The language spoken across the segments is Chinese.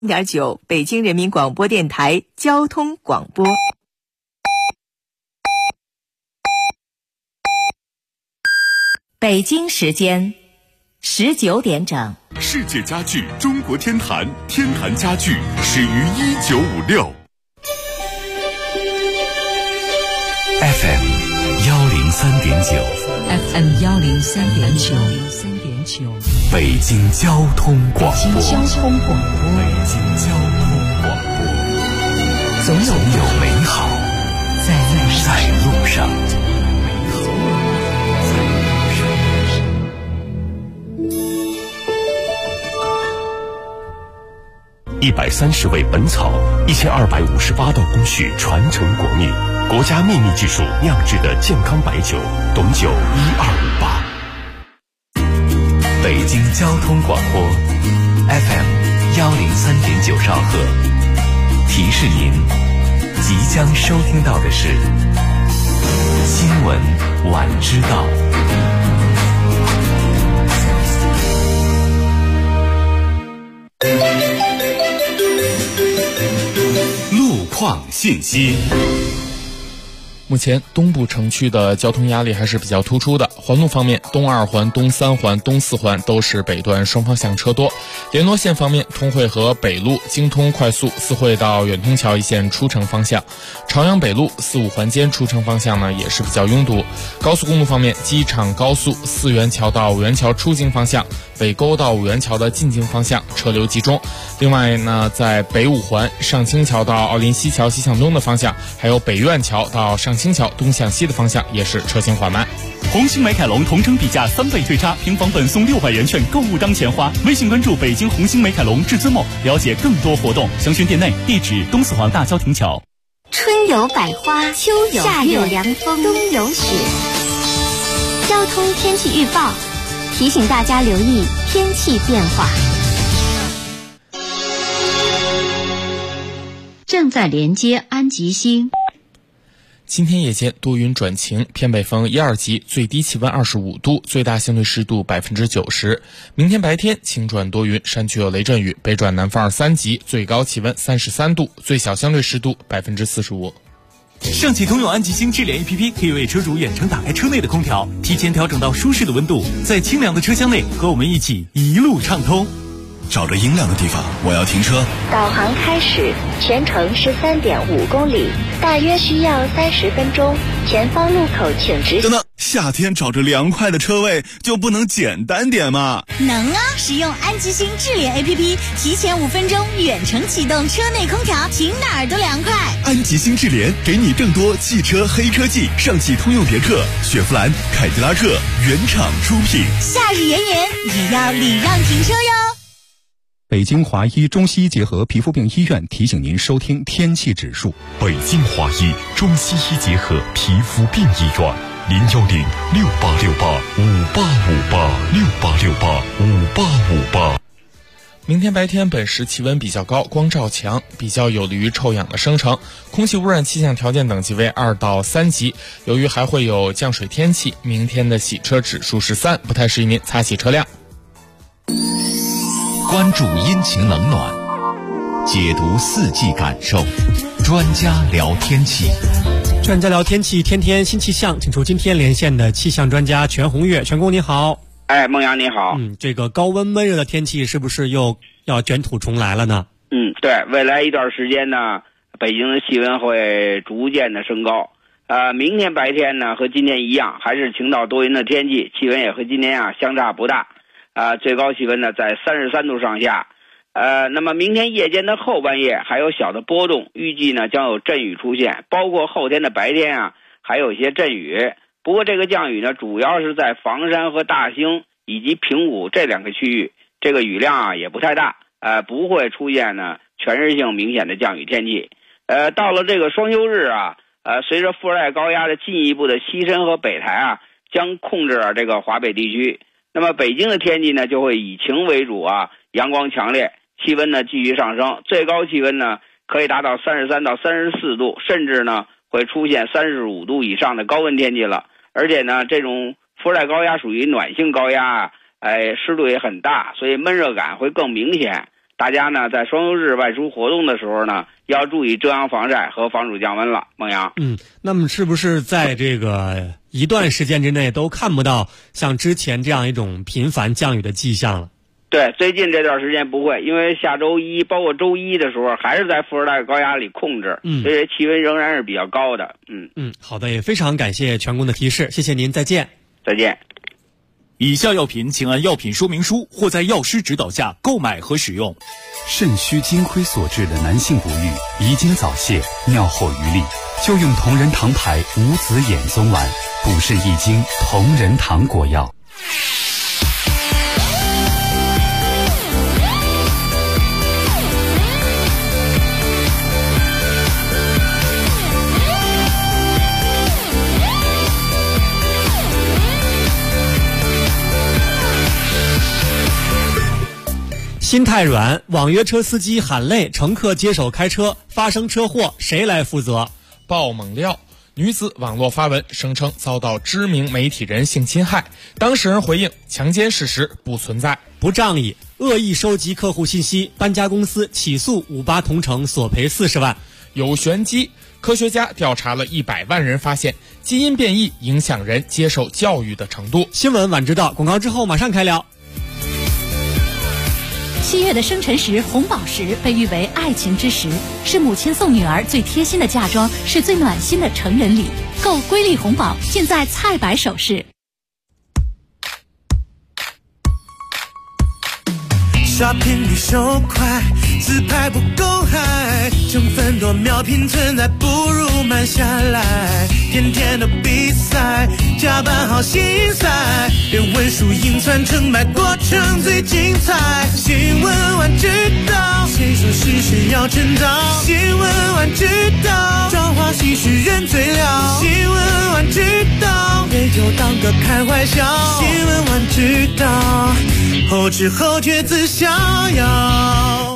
0.9北京人民广播电台交通广播。北京时间19点整。 世界家具中国天坛，天坛家具始于1956。 FM 103.9 FM 103.9 北京交通广播。 北京交通广播，总有美好在路上。130味本草，1258道工序传承国命，国家秘密技术酿制的健康白酒，董酒1258。北京交通广播 FM 103.9兆赫，提示您即将收听到的是新闻晚知道。路况信息。 目前东部城区的交通压力还是比较突出的。环路方面，东2环、东3环、东4环都是北段双方向车多。联络线方面，通惠河北路、京通快速四惠到远通桥一线出城方向，朝阳北路4、5环间出城方向呢也是比较拥堵。高速公路方面，机场高速4元桥到5元桥出京方向，北沟到5元桥的进京方向车流集中。另外呢，在北5环上清桥到奥林西桥西向东的方向，还有北苑桥到上清桥东向西的方向也是车行缓慢。 红星美凯龙同城比价3倍退差，平房本送600元券，购物当钱花。微信关注北京红星美凯龙至尊梦，了解更多活动，详询店内。地址东4环大郊亭桥。 春有百花，秋有夏有凉风，冬有雪。交通天气预报提醒大家留意天气变化。 正在连接安吉星。 今天夜间多云转晴，偏北风1、2级，最低气温25度，最大相对湿度90%。明天白天晴转多云，山区有雷阵雨，北转南风2、3级，最高气温33度，最小相对湿度45%。 上汽通用安吉星智联 APP 可以为车主远程打开车内的空调，提前调整到舒适的温度，在清凉的车厢内和我们一起一路畅通。 找着阴凉的地方，我要停车。 导航开始，全程13.5公里，大约需要30分钟。前方路口请直行。 等等，夏天找着凉快的车位就不能简单点吗？ 能啊！使用安吉星智联 APP， 提前5分钟远程启动车内空调，停哪儿都凉快。 安吉星智联给你更多汽车黑科技，上汽通用别克、雪佛兰、凯迪拉克原厂出品。 夏日炎炎也要礼让停车哟。 北京华医中西医结合皮肤病医院提醒您收听天气指数。 北京华医中西医结合皮肤病医院，0106868585858，6885858。 明天白天本市气温比较高，光照强，比较有利于臭氧的生成，空气污染气象条件等级为2到3级。由于还会有降水天气，明天的洗车指数是3，不太适宜您擦洗车辆。 关注阴晴冷暖，解读四季感受，专家聊天气。 专家聊天气，天天新气象，请出今天连线的气象专家全红月。全工你好。 孟阳你好。 这个高温闷热的天气是不是又要卷土重来了呢？ 对，未来一段时间呢，北京的气温会逐渐的升高。明天白天呢和今天一样，还是晴到多云的天气，气温也和今天相差不大。最高气温呢在33度上下。那么明天夜间的后半夜还有小的波动，预计呢将有阵雨出现，包括后天的白天还有一些阵雨。不过这个降雨呢主要是在房山和大兴以及平谷这2个区域，这个雨量也不太大，不会出现呢全日性明显的降雨天气。到了这个双休日随着副热带高压的进一步的西伸和北抬将控制这个华北地区。那么北京的天气呢就会以晴为主阳光强烈，气温呢继续上升，最高气温呢可以达到33到34度，甚至呢会出现35度以上的高温天气了。而且呢这种副热带高压属于暖性高压湿度也很大，所以闷热感会更明显。 大家呢在双休日外出活动的时候呢，要注意遮阳防晒和防暑降温了。孟阳， 那么是不是在这个一段时间之内都看不到像之前这样一种频繁降雨的迹象了？ 对，最近这段时间不会，因为下周一包括周一的时候还是在副热带高压里控制，所以气温仍然是比较高的。 好的，也非常感谢全工的提示，谢谢您，再见。 再见。 以下药品请按药品说明书或在药师指导下购买和使用。 肾虚精亏所致的男性不育、遗精早泄、尿后余力，就用同仁堂牌无籽眼松丸，补肾益精，同仁堂果药。 心太软，网约车司机喊累，乘客接手开车，发生车祸谁来负责？ 爆猛料，女子网络发文声称遭到知名媒体人性侵害，当事人回应强奸事实不存在， 不仗义，恶意收集客户信息，搬家公司起诉58同城索赔40万。 有玄机，科学家调查了100万人，发现基因变异影响人接受教育的程度。 新闻晚知道，广告之后马上开聊。 7月的生辰石红宝石被誉为爱情之石，是母亲送女儿最贴心的嫁妆，是最暖心的成人礼。购瑰丽红宝，尽在菜百首饰。 shopping 比手快，自拍不够嗨，成分多秒拼存在，不如慢下来。天天的比赛，加班好心塞，连文书硬传成败，过程最精彩。新闻晚知道，谁说事实要趁早？新闻晚知道，朝花夕拾人最了。新闻晚知道，别就当个开怀笑。新闻晚知道，后知后觉自逍遥。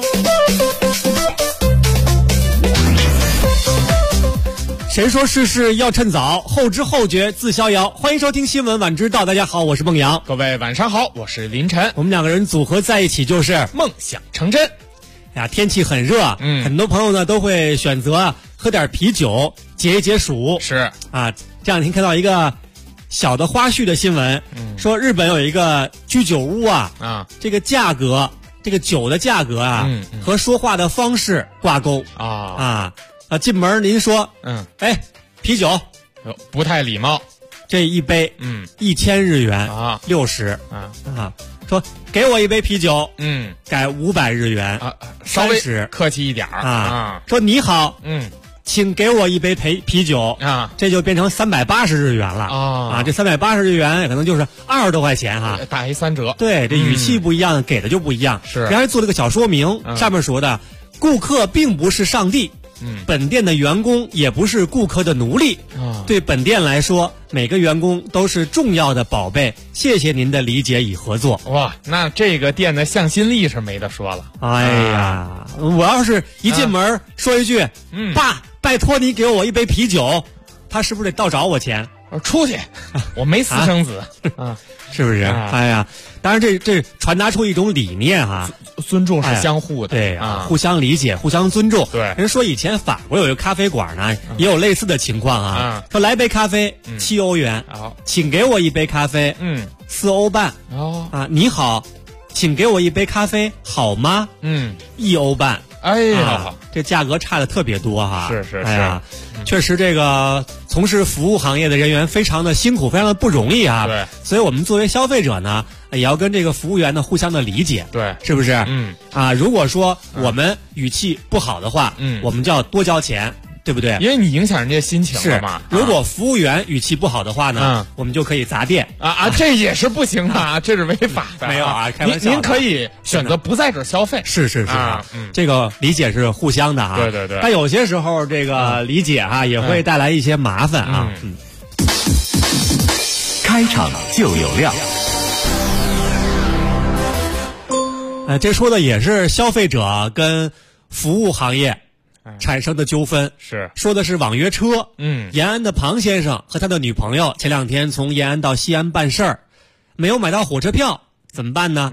谁说事事要趁早？后知后觉自逍遥。欢迎收听新闻晚知道，大家好，我是孟阳。 各位晚上好，我是林晨。 我们两个人组合在一起就是梦想成真。 天气很热，很多朋友呢都会选择喝点啤酒解一解暑。 是啊，这两天看到一个小的花絮的新闻，说日本有一个居酒屋这个价格，这个酒的价格和说话的方式挂钩进门您说啤酒不太礼貌， 这一杯1000日元60说给我一杯啤酒改500日元稍微客气一点说你好请给我一杯啤酒这就变成380日元了这380日元可能就是20多块钱打一3折。 对，这语气不一样，给的就不一样。 是， 人还做了个小说明，上面说的顾客并不是上帝。本店的员工也不是顾客的奴隶对本店来说，每个员工都是重要的宝贝。谢谢您的理解与合作。 哇，那这个店的向心力是没得说了。 哎呀，我要是一进门说一句爸，拜托你给我一杯啤酒，他是不是得倒找我钱？ 出去，我没私生子是不是？哎呀，当然这传达出一种理念尊重是相互的， 对互相理解，互相尊重。 对， 人说以前法国有一个咖啡馆呢，也有类似的情况说来杯咖啡7欧元，请给我一杯咖啡4欧半你好，请给我一杯咖啡好吗1欧半。 哎呀， 这价格差的特别多是哎呀，确实这个从事服务行业的人员非常的辛苦，非常的不容易对， 所以我们作为消费者呢，也要跟这个服务员呢互相的理解。 对， 是不是？如果说我们语气不好的话，我们就要多交钱。对不对？ 因为你影响人家心情了嘛。 如果服务员语气不好的话呢，我们就可以砸店这也是不行的这是违法的。 没有开玩笑。 您可以选择不在这儿消费。 是这个理解是互相的对。 但有些时候这个理解也会带来一些麻烦开场就有料。 这说的也是消费者跟服务行业产生的纠纷，说的是网约车。延安的庞先生和他的女朋友前2天从延安到西安办事儿，没有买到火车票，怎么办呢？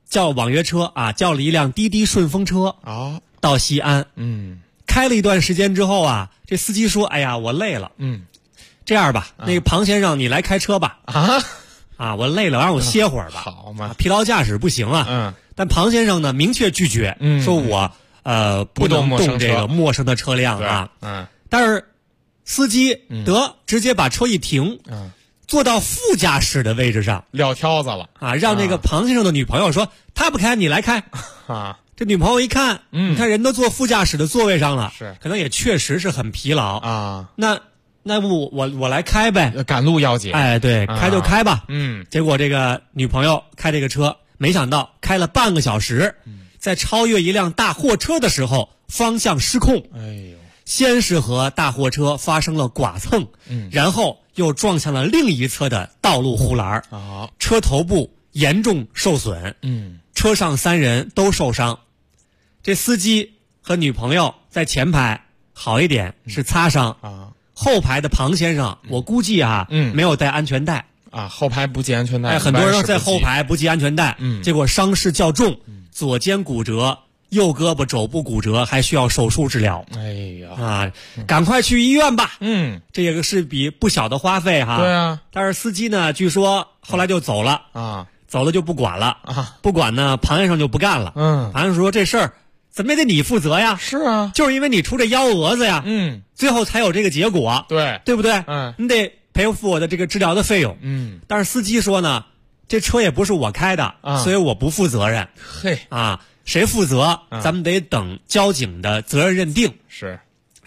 叫网约车啊，叫了一辆滴滴顺风车到西安。开了一段时间之后啊，这司机说：“哎呀，我累了。这样吧，那个庞先生，你来开车吧。我累了，让我歇会儿吧。 好嘛， 疲劳驾驶不行啊。但庞先生呢，明确拒绝，说我不能动这个陌生的车辆啊。但是司机直接把车一停，坐到副驾驶的位置上， 撂挑子了啊，让这个庞先生的女朋友说：“他不开，你来开。”这女朋友一看，你看人都坐副驾驶的座位上了，可能也确实是很疲劳啊。那不我来开呗， 赶路要紧。 哎，对，开就开吧。结果这个女朋友开这个车，没想到开了半个小时，在超越一辆大货车的时候，方向失控。先是和大货车发生了剐蹭，然后又撞向了另一侧的道路护栏，车头部严重受损，车上3人都受伤。这司机和女朋友在前排好一点，是擦伤后排的庞先生，我估计没有带安全带后排不系安全带， 很多人在后排不系安全带，结果伤势较重，左肩骨折，右胳膊肘部骨折，还需要手术治疗。赶快去医院吧。这也是笔不小的花费哈。 对啊， 但是司机呢，据说后来就走了走了就不管了不管呢，庞先生就不干了。庞先生说：“这事儿怎么也得你负责呀？” 是啊， 就是因为你出这幺蛾子呀，最后才有这个结果，对不对？你得赔付我的这个治疗的费用。但是司机说呢，这车也不是我开的，所以我不负责任。谁负责？咱们得等交警的责任认定。 是，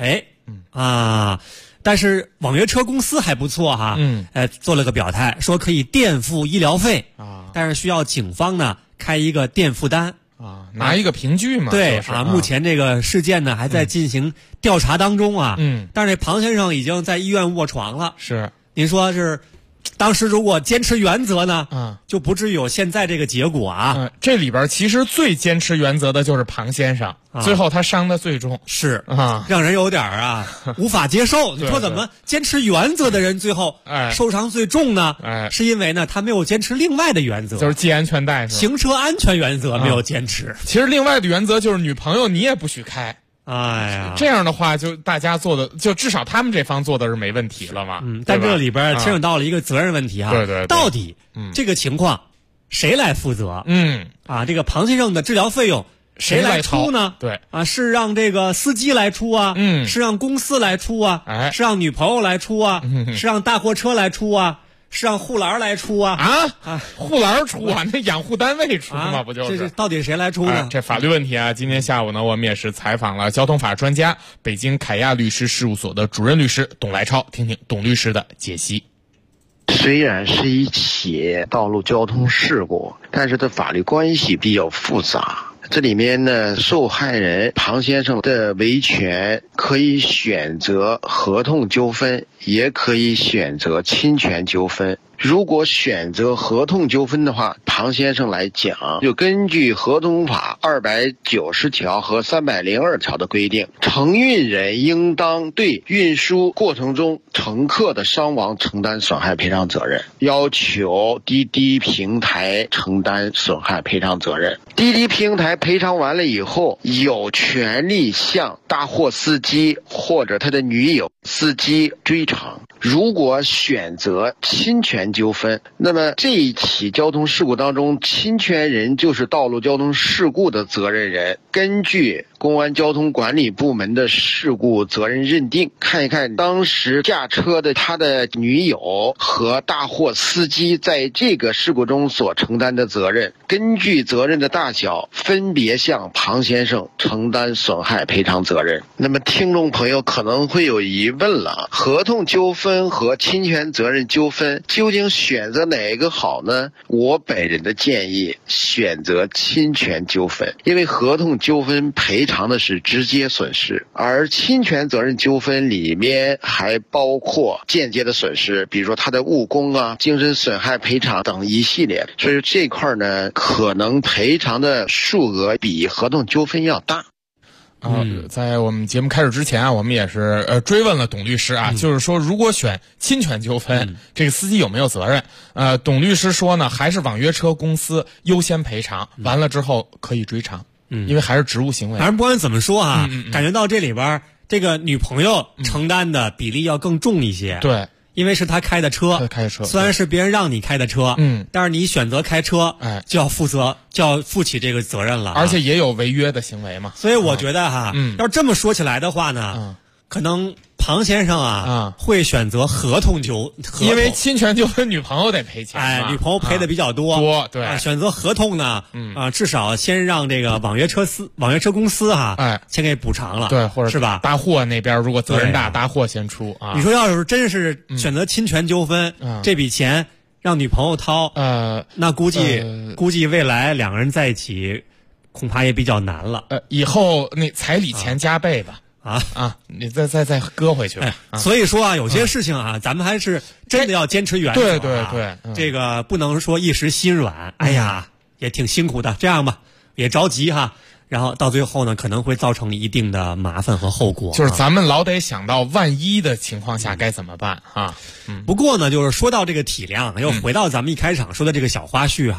但是网约车公司还不错哈，做了个表态，说可以垫付医疗费但是需要警方呢开一个垫付单拿一个凭据嘛。 对目前这个事件呢还在进行调查当中但是这庞先生已经在医院卧床了。 是， 您说是？当时如果坚持原则呢，就不至于有现在这个结果这里边其实最坚持原则的就是庞先生，最后他伤得最重， 是让人有点无法接受。你说怎么坚持原则的人最后受伤最重呢？是因为呢他没有坚持另外的原则， 就是系安全带， 行车安全原则没有坚持。 其实另外的原则就是女朋友你也不许开。这样的话就大家做的，就至少他们这方做的是没问题了嘛。 但这里边牵扯到了一个责任问题对， 到底这个情况谁来负责？这个庞先生的治疗费用谁来出呢？ 对是让这个司机来出是让公司来出是让女朋友来出是让大货车来出是让护栏来出护栏出那养护单位出嘛，不就是？ 这到底谁来出呢？ 这法律问题今天下午呢，我们也是采访了交通法专家、北京凯亚律师事务所的主任律师董来超，听听董律师的解析。 虽然是一起道路交通事故，但是它法律关系比较复杂。这里面呢，受害人庞先生的维权可以选择合同纠纷，也可以选择侵权纠纷。如果选择合同纠纷的话，庞先生来讲，就根据合同法290条和302条的规定，承运人应当对运输过程中乘客的伤亡承担损害赔偿责任，要求滴滴平台承担损害赔偿责任。滴滴平台赔偿完了以后，有权利向大货司机或者他的女友司机追偿。如果选择侵权纠纷，那么这一起交通事故当中，侵权人就是道路交通事故的责任人。根据公安交通管理部门的事故责任认定，看一看当时驾车的他的女友和大货司机在这个事故中所承担的责任，根据责任的大小，分别向庞先生承担损害赔偿责任。那么听众朋友可能会有疑问了，合同纠纷和侵权责任纠纷究竟选择哪一个好呢？我本人的建议选择侵权纠纷，因为合同纠纷赔偿的是直接损失，而侵权责任纠纷里面还包括间接的损失，比如说他的误工精神损害赔偿等一系列。所以这块呢，可能赔偿的数额比合同纠纷要大。 在我们节目开始之前啊，我们也是追问了董律师啊，就是说如果选侵权纠纷，这个司机有没有责任？董律师说呢，还是网约车公司优先赔偿，完了之后可以追偿，因为还是职务行为。 反正不管怎么说啊，感觉到这里边这个女朋友承担的比例要更重一些。 对。 因为是他开的车，虽然是别人让你开的车，但是你选择开车，就要负责，就要负起这个责任了， 而且也有违约的行为嘛。 所以我觉得要这么说起来的话呢，可能庞先生会选择合同， 因为侵权纠纷女朋友得赔钱， 女朋友赔的比较多， 对， 选择合同呢，至少先让这个网约车公司先给补偿了， 对，或者是吧？ 大货那边如果责任大，大货先出啊。 你说要是真是选择侵权纠纷，这笔钱让女朋友掏，那估计未来两个人在一起恐怕也比较难了。 以后那彩礼钱加倍吧。你再搁回去吧。 所以说有些事情咱们还是真的要坚持原则。 对， 这个不能说一时心软，哎呀，也挺辛苦的。这样吧，也着急然后到最后呢，可能会造成一定的麻烦和后果。 就是咱们老得想到万一的情况下该怎么办不过呢，就是说到这个体量，又回到咱们一开场说的这个小花絮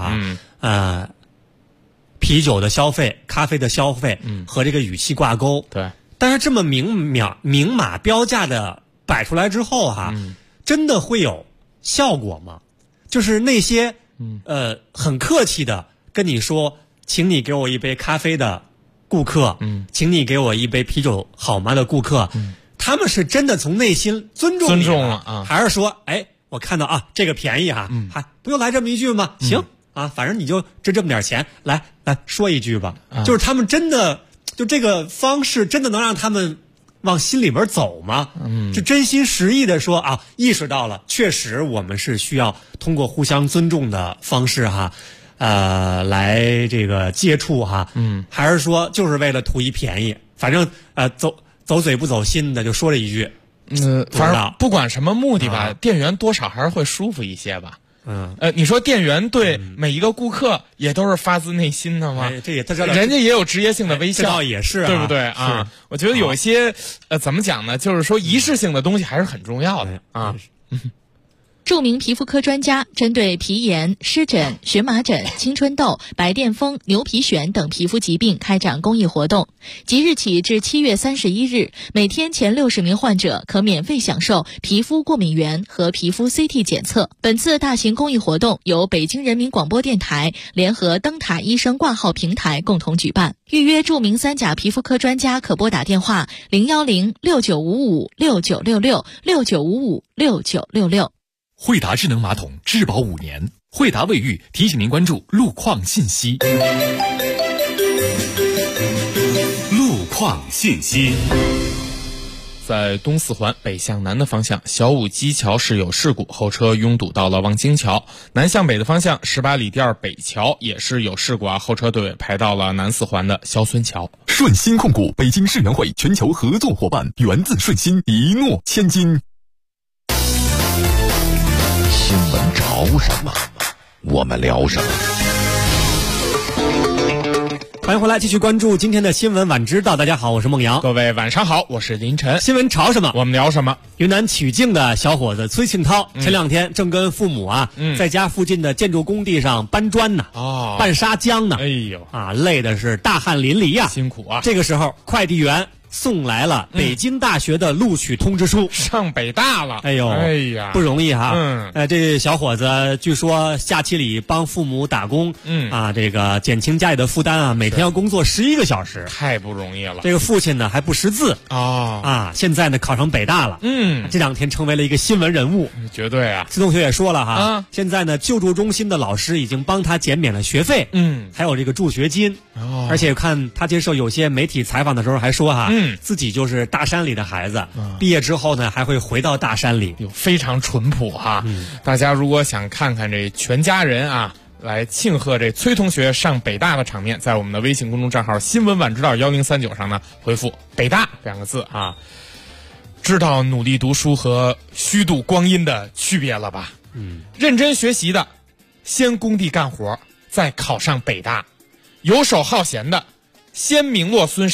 啤酒的消费、咖啡的消费和这个语气挂钩。 对。 但是这么明码标价的摆出来之后真的会有效果吗？就是那些很客气的跟你说，请你给我一杯咖啡的顾客，请你给我一杯啤酒好吗的顾客，他们是真的从内心尊重了还是说，我看到这个便宜还不用来这么一句吗？行反正你就值这么点钱，来说一句吧。就是他们真的。就这个方式真的能让他们往心里边走吗？是真心实意的说意识到了，确实我们是需要通过互相尊重的方式来这个接触还是说就是为了图一便宜？反正走嘴不走心的就说这一句。 反正不管什么目的吧，店员多少还是会舒服一些吧。你说店员对每一个顾客也都是发自内心的吗？人家也有职业性的微笑， 这倒也是， 对不对啊？我觉得有一些怎么讲呢？就是说仪式性的东西还是很重要的著名皮肤科专家针对皮炎、湿疹、荨麻疹、青春痘、白癜风、牛皮癣等皮肤疾病开展公益活动。即日起至7月31日，每天前60名患者可免费享受皮肤过敏原和皮肤 CT 检测。本次大型公益活动由北京人民广播电台联合灯塔医生挂号平台共同举办。预约著名3甲皮肤科专家可拨打电话0106955696669556966。 惠达智能马桶质保5年，惠达卫浴提醒您关注路况信息。 路况信息。 在东四环北向南的方向，小武基桥是有事故，后车拥堵到了望京桥。南向北的方向，18里店北桥也是有事故后车队排到了南四环的肖孙桥。 顺鑫控股北京世园会全球合作伙伴，源自顺鑫，一诺千金。 新闻潮什么，我们聊什么。 欢迎回来，继续关注今天的新闻晚知道。大家好，我是孟阳。 各位晚上好，我是林晨。 新闻潮什么， 我们聊什么。 云南曲靖的小伙子崔庆涛前2天正跟父母在家附近的建筑工地上搬砖呢，搬砂浆呢。 哎呦累的是大汗淋漓辛苦啊。 这个时候快递员送来了北京大学的录取通知书， 上北大了。 哎呀，不容易这小伙子据说假期里帮父母打工，这个减轻家里的负担每天要工作11个小时， 太不容易了。 这个父亲呢还不识字现在呢考上北大了，这2天成为了一个新闻人物， 绝对啊。 崔同学也说了现在呢救助中心的老师已经帮他减免了学费，还有这个助学金，而且看他接受有些媒体采访的时候还说自己就是大山里的孩子，毕业之后呢还会回到大山里， 非常淳朴大家如果想看看这全家人来庆贺这崔同学上北大的场面，在我们的微信公众账号新闻晚知道1039上呢回复北大2个字知道努力读书和虚度光阴的区别了吧？认真学习的先工地干活，再考上北大；游手好闲的先名落孙山，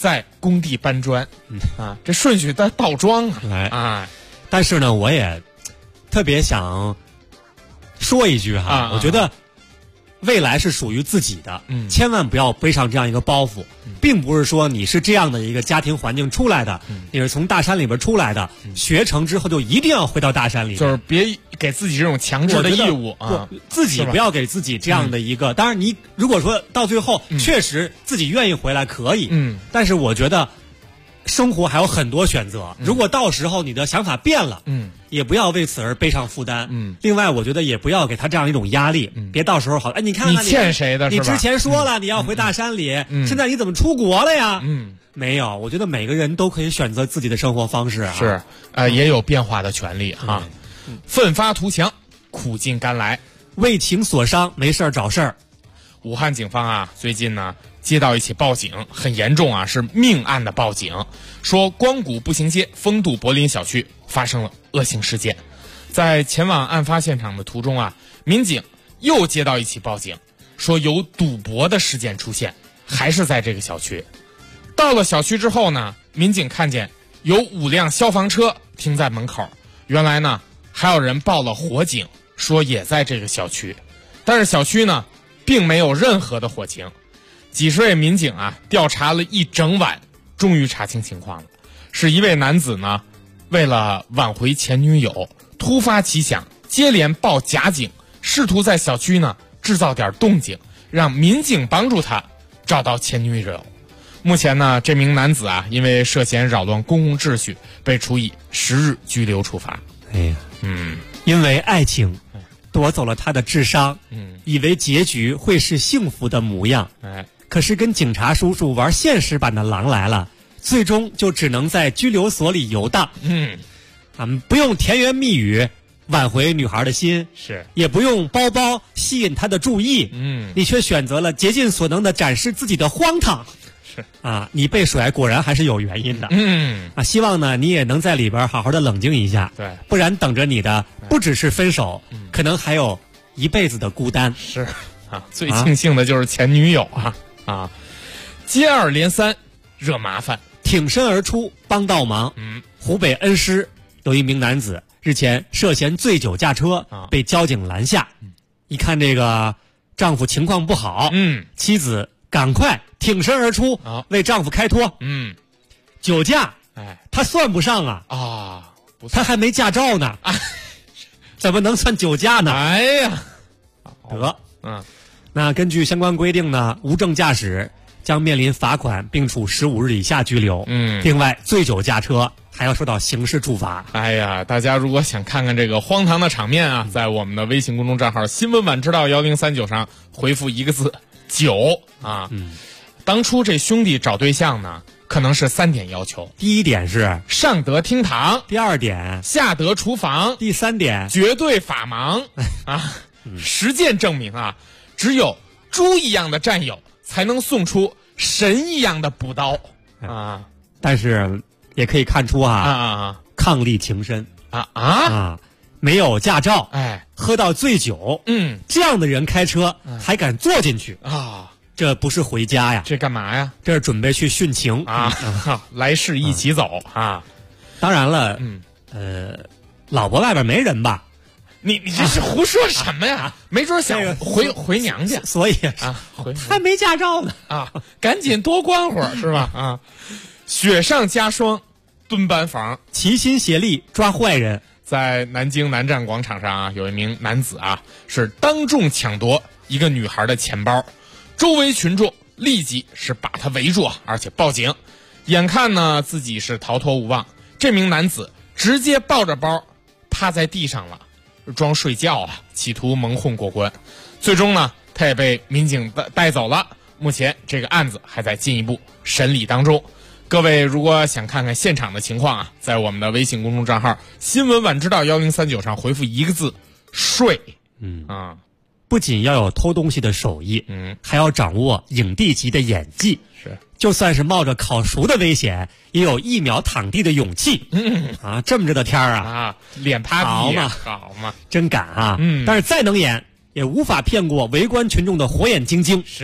在工地搬砖，这顺序在倒桩啊。但是呢，我也特别想说一句哈，我觉得未来是属于自己的，千万不要背上这样一个包袱，并不是说你是这样的一个家庭环境出来的，你是从大山里边出来的，学成之后就一定要回到大山里， 就是别给自己这种强制的义务啊， 自己不要给自己这样的一个。当然，你如果说到最后确实自己愿意回来可以，但是我觉得生活还有很多选择，如果到时候你的想法变了，也不要为此而背上负担。另外，我觉得也不要给他这样一种压力，别到时候好，你看看你欠谁的？ 你之前说了你要回大山里，现在你怎么出国了呀？没有，我觉得每个人都可以选择自己的生活方式啊， 是也有变化的权利哈。奋发图强，苦尽甘来， 为情所伤，没事找事儿。 武汉警方啊，最近呢接到一起报警，很严重啊，是命案的报警，说光谷步行街丰度柏林小区发生了恶性事件。在前往案发现场的途中啊，民警又接到一起报警，说有赌博的事件出现，还是在这个小区。到了小区之后呢，民警看见有5辆消防车停在门口，原来呢还有人报了火警，说也在这个小区，但是小区呢并没有任何的火情。几十位民警啊调查了一整晚，终于查清情况了。是一位男子呢为了挽回前女友，突发奇想，接连报假警，试图在小区呢制造点动静，让民警帮助他找到前女友。目前呢，这名男子啊因为涉嫌扰乱公共秩序，被处以10日拘留处罚。 哎呀，因为爱情夺走了他的智商，以为结局会是幸福的模样，可是跟警察叔叔玩现实版的狼来了，最终就只能在拘留所里游荡。不用甜言蜜语挽回女孩的心， 是也不用包包吸引她的注意，你却选择了竭尽所能的展示自己的荒唐。 是啊，你被甩果然还是有原因的。希望呢你也能在里边好好的冷静一下， 对， 不然等着你的不只是分手，可能还有一辈子的孤单。 是啊，最庆幸的就是前女友接二连三惹麻烦， 挺身而出帮倒忙。湖北恩施有一名男子日前涉嫌醉酒驾车，被交警拦下。一看这个丈夫情况不好，妻子赶快挺身而出，为丈夫开脱。酒驾，他算不上啊，他还没驾照呢，怎么能算酒驾呢？ 哎呀， 得，那根据相关规定呢，无证驾驶将面临罚款并处15日以下拘留。另外，醉酒驾车还要受到刑事处罚。 哎呀，大家如果想看看这个荒唐的场面啊，在我们的微信公众账号新闻晚知道1039上回复一个字酒啊。当初这兄弟找对象呢，可能是3点要求。 第一点是上得厅堂， 第2点下得厨房， 第3点绝对法盲啊。实践证明啊，只有猪一样的战友才能送出神一样的补刀啊。 但是也可以看出伉俪情深没有驾照，喝到醉酒，这样的人开车还敢坐进去啊？这不是回家呀， 这干嘛呀？ 这是准备去殉情来世一起走啊！ 当然了，老婆外边没人吧？ 你这是胡说什么呀？没准想回娘家， 所以还没驾照呢赶紧多关会儿是吧？雪上加霜，蹲班房， 齐心协力抓坏人。 在南京南站广场上有一名男子是当众抢夺一个女孩的钱包，周围群众立即是把他围住而且报警。眼看呢自己是逃脱无望，这名男子直接抱着包趴在地上了，装睡觉企图蒙混过关。最终呢他也被民警带走了。目前这个案子还在进一步审理当中。各位如果想看看现场的情况在我们的微信公众账号新闻晚知道1039上回复一个字睡。 不仅要有偷东西的手艺，还要掌握影帝级的演技。 是， 就算是冒着烤熟的危险，也有1秒躺地的勇气。这么热的天脸趴地好嘛， 真敢但是再能演，也无法骗过围观群众的火眼金睛。 是，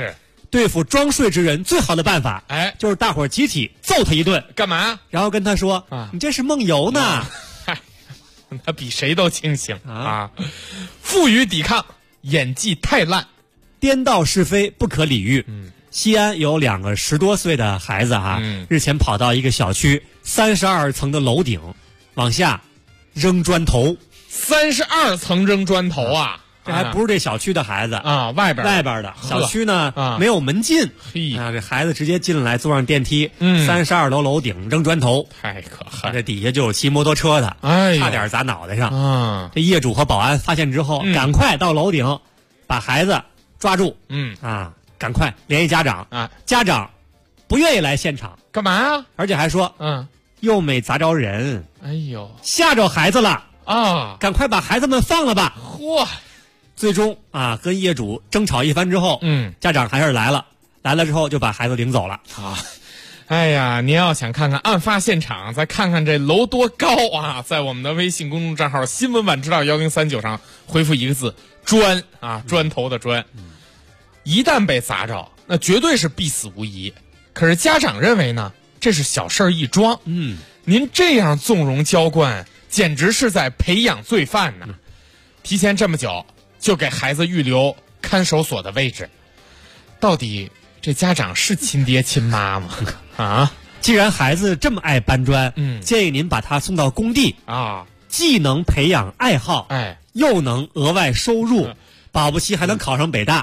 对付装睡之人最好的办法，就是大伙儿集体揍他一顿。 干嘛？ 然后跟他说你这是梦游呢。 他比谁都清醒啊！负隅抵抗，演技太烂， 颠倒是非不可理喻。西安有2个10多岁的孩子日前跑到一个小区32层的楼顶，往下扔砖头。 32层扔砖头啊！ 这还不是这小区的孩子啊，外边的小区呢没有门禁这孩子直接进来，坐上电梯，32楼楼顶扔砖头， 太可恨！ 这底下就有骑摩托车的，差点砸脑袋上。这业主和保安发现之后，赶快到楼顶把孩子抓住，赶快联系家长家长不愿意来现场， 干嘛呀？ 而且还说又没砸着人， 哎呦， 吓着孩子了啊！ 赶快把孩子们放了吧！ 嚯！ 最终跟业主争吵一番之后，家长还是来了之后就把孩子领走了。 哎呀，您要想看看案发现场，再看看这楼多高啊！在我们的微信公众账号新闻晚知道1039上回复一个字砖砖头的砖。一旦被砸着，那绝对是必死无疑。可是家长认为呢，这是小事一桩。您这样纵容娇惯，简直是在培养罪犯呢。提前这么久就给孩子预留看守所的位置，到底这家长是亲爹亲妈吗？ 既然孩子这么爱搬砖，建议您把他送到工地既能培养爱好，又能额外收入，保不齐还能考上北大。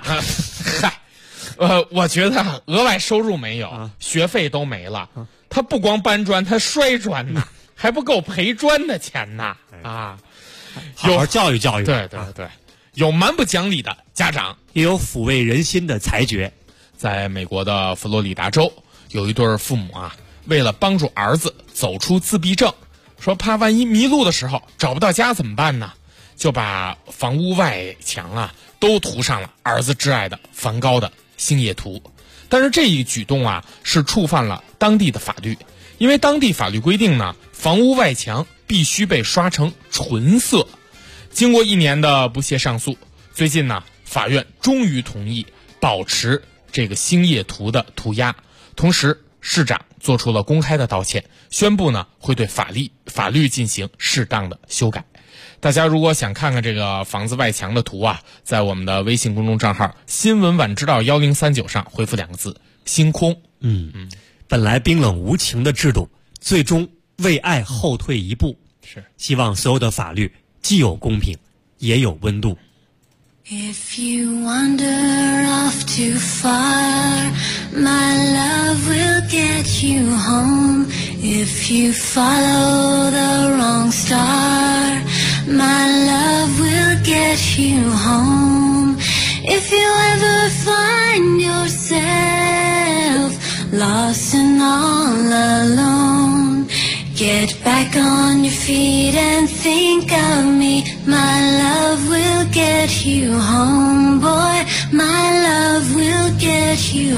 我觉得额外收入没有，学费都没了。他不光搬砖，他摔砖呢，还不够赔砖的钱呢。 好好教育教育。 对，有蛮不讲理的家长， 也有抚慰人心的裁决。 在美国的佛罗里达州，有一对父母为了帮助儿子走出自闭症，说怕万一迷路的时候找不到家怎么办呢？就把房屋外墙都涂上了儿子挚爱的梵高的星夜图。但是这一举动是触犯了当地的法律，因为当地法律规定呢，房屋外墙必须被刷成纯色。经过1年的不懈上诉，最近呢，法院终于同意保持这个星夜图的涂鸦，同时市长做出了公开的道歉，宣布呢会对法律进行适当的修改。大家如果想看看这个房子外墙的图在我们的微信公众账号新闻晚知道1039上回复2个字星空。 本来冰冷无情的制度，最终为爱后退一步。 是， 希望所有的法律既有公平也有温度。 If you wander off too far, my love will get you home. If you follow the wrong star, my love will get you home. If you ever find yourself lost and all alone, get back on your feet and think of me. My love will get you home, boy. My love will get you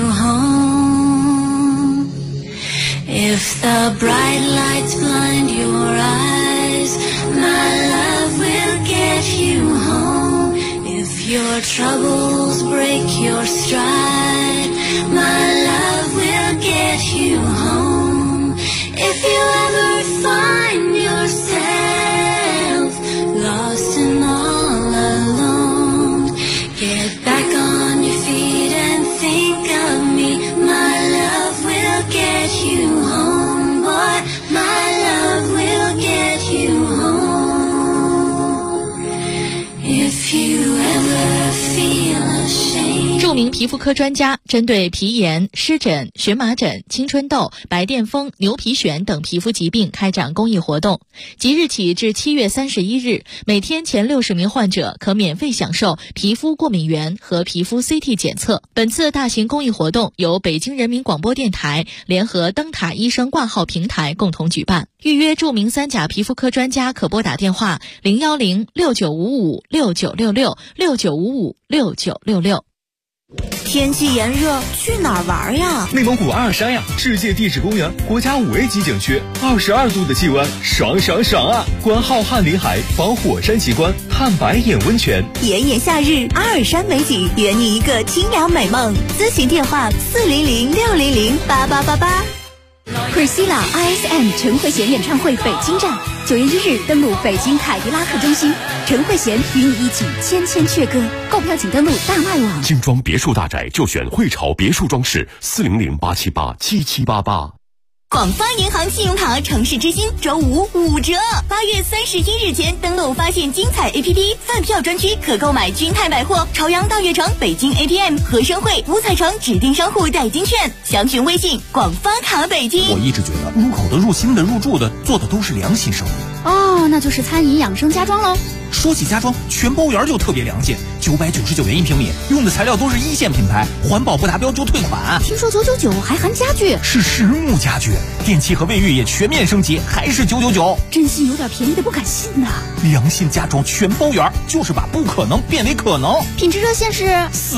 home. If the bright lights blind your eyes, my love will get you home. If your troubles break your stride, my love will get you home. If you ever find yourself lost and all alone, get back on your feet and think of me. My love will get you home, boy. My love will get you home. If you ever feel ashamed. 著名皮肤科专家针对皮炎、湿疹、荨麻疹、青春痘、白癜风、牛皮癣等皮肤疾病开展公益活动。即日起至7月31日，每天前60名患者可免费享受皮肤过敏原和皮肤 CT 检测。本次大型公益活动由北京人民广播电台联合灯塔医生挂号平台共同举办。预约著名3甲皮肤科专家可拨打电话0106955696669556966。 天气炎热，去哪儿玩呀？ 内蒙古阿尔山呀，世界地质公园，国家5A 级景区，22度的气温，爽爽爽啊！观浩瀚林海，访火山奇观，探白眼温泉。 炎炎夏日，阿尔山美景，圆你一个清凉美梦。咨询电话400-600-8888。 Priscilla ISM 陈慧娴演唱会北京站，9月1日登陆北京凯迪拉克中心，陈慧娴与你一起千千阙歌。购票请登录大麦网。 精装别墅大宅就选汇潮别墅装饰，400-878-7788。 广发银行信用卡城市之星周5 5折，8月31日前登录发现精彩 APP 饭票专区，可购买君泰百货、朝阳大悦城、北京 APM、和生汇、五彩城指定商户代金券。详询微信广发卡北京。 我一直觉得入口的、入心的、入住的做的都是良心生意。 哦，那就是餐饮养生家装喽。 说起家装，全包园就特别良心，999元1平米，用的材料都是1线品牌，环保不达标就退款。 听说999还含家具， 是实木家具，电器和卫浴也全面升级，还是999。 真心有点便宜的不敢信呐。 良心家装全包园，就是把不可能变为可能。 品质热线是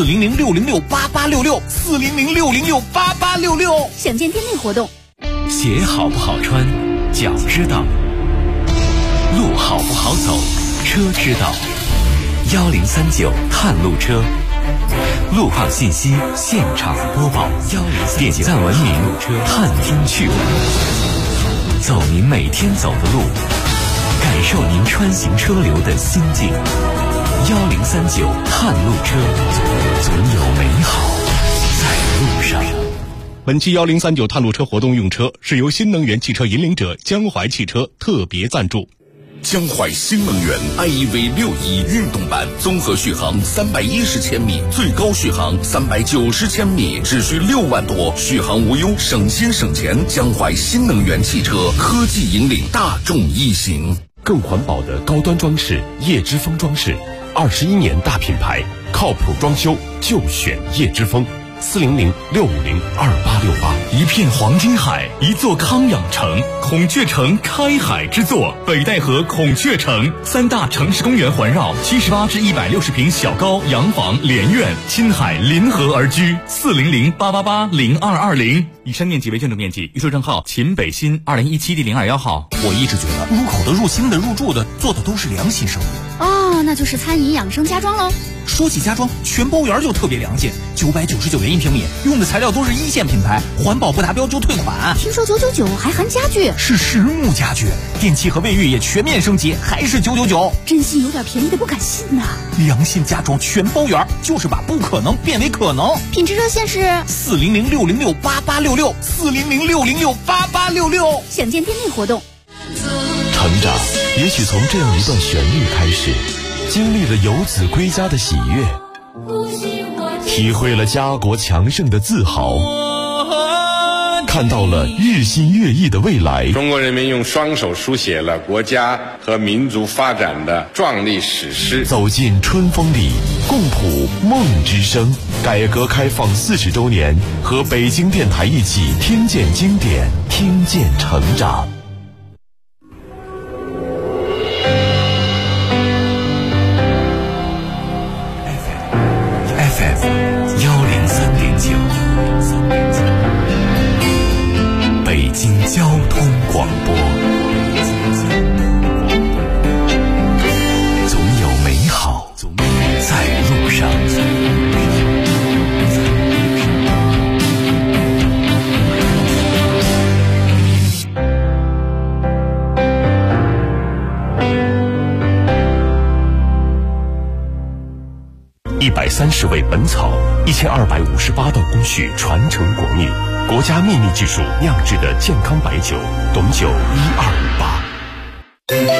400-606-8866，400-606-8866。 想见店内活动。 鞋好不好穿，脚知道；路好不好走，车知道。1039探路车，路况信息现场播报，点赞文明探听趣闻，走您每天走的路，感受您穿行车流的心境。1039探路车，总有美好在路上。 本期1039探路车活动用车是由新能源汽车引领者江淮汽车特别赞助。 江淮新能源 IEV 61运动版，综合续航310千米，最高续航390千米，只需6万多，续航无忧，省心省钱。江淮新能源汽车科技引领大众一行， 更环保的高端装饰叶之峰装饰，21年大品牌，靠谱装修就选叶之峰。400-650-2868， 一片黄金海，一座康养城，孔雀城开海之作，北戴河孔雀城，3大城市公园环绕，78至160平小高洋房连院，亲海临河而居。400-888-0220，以上面积为建筑面积，预售证号秦北新2017第021号。 我一直觉得入口的、入心的、入住的做的都是良心生意。 哦，那就是餐饮养生家装喽。 说起家装，全包园就特别良心，999元1平米，用的材料都是1线品牌，环保不达标就退款。 听说999还含家具， 是实木家具，电器和卫浴也全面升级，还是999。 真心有点便宜的不敢信呐。 良心家装全包园，就是把不可能变为可能。 品质热线是 400-606-8866，400-606-8866。 想见店内活动。 成长也许从这样一段旋律开始，经历了游子归家的喜悦，体会了家国强盛的自豪，看到了日新月异的未来。 中国人民用双手书写了国家和民族发展的壮丽史诗。 走进春风里，共谱梦之声。改革开放40周年，和北京电台一起听见经典，听见成长。北京交通广播，总有美好在路上。130味本草，1258道工序传承国秘，国家秘密技术酿制的健康白酒，董酒1258。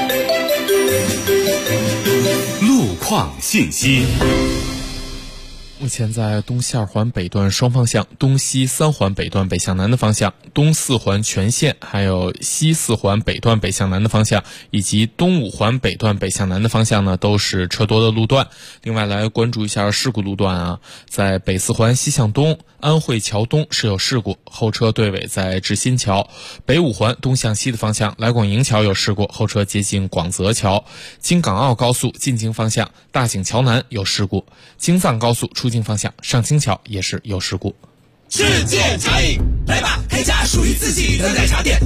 路况信息。 目前在东西2环北段双方向、东西3环北段北向南的方向、东4环全线，还有西4环北段北向南的方向，以及东5环北段北向南的方向呢，都是车多的路段。另外来关注一下事故路段啊，在北4环西向东安慧桥东是有事故，后车对尾在志新桥；北5环东向西的方向来广营桥有事故，后京接近广泽桥；京港澳高速进京方向大井桥南有事故；京藏高速出京方向上清桥也是有事故。 世界茶饮，来吧，开家属于自己的奶茶店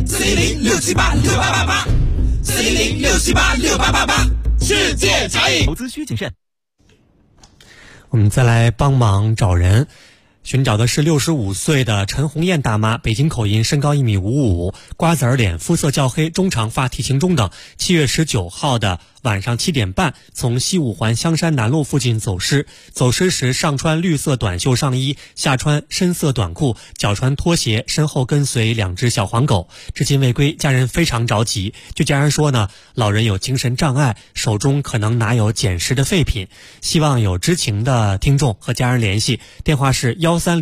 ，400-678-6888，400-678-6888，世界茶饮。 投资需谨慎。我们再来帮忙找人，寻找的是65岁的陈红艳大妈，北京口音，身高1.55米，瓜子儿脸，肤色较黑，中长发，体型中等。7月19号的晚上7点半，从西五环香山南路附近走失。走失时上穿绿色短袖上衣，下穿深色短裤，脚穿拖鞋，身后跟随2只小黄狗。至今未归，家人非常着急。据家人说呢，老人有精神障碍，手中可能拿有捡拾的废品。希望有知情的听众和家人联系，电话是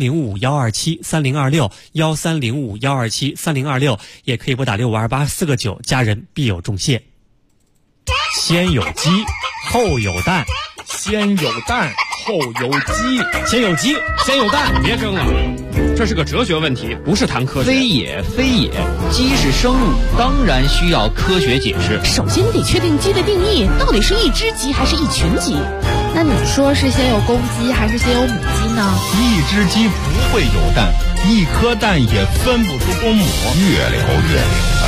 1305-127-3026，1305-127-3026，也可以拨打6528-4个9，家人必有重谢。先有鸡，后有蛋， 先有蛋，后有鸡， 先有鸡，先有蛋。 别争了，这是个哲学问题，不是谈科学。 非也，非也，鸡是生物，当然需要科学解释。 首先得确定鸡的定义，到底是一只鸡还是一群鸡？那你说是先有公鸡还是先有母鸡呢？ 一只鸡不会有蛋，一颗蛋也分不出公母。 越聊越明白。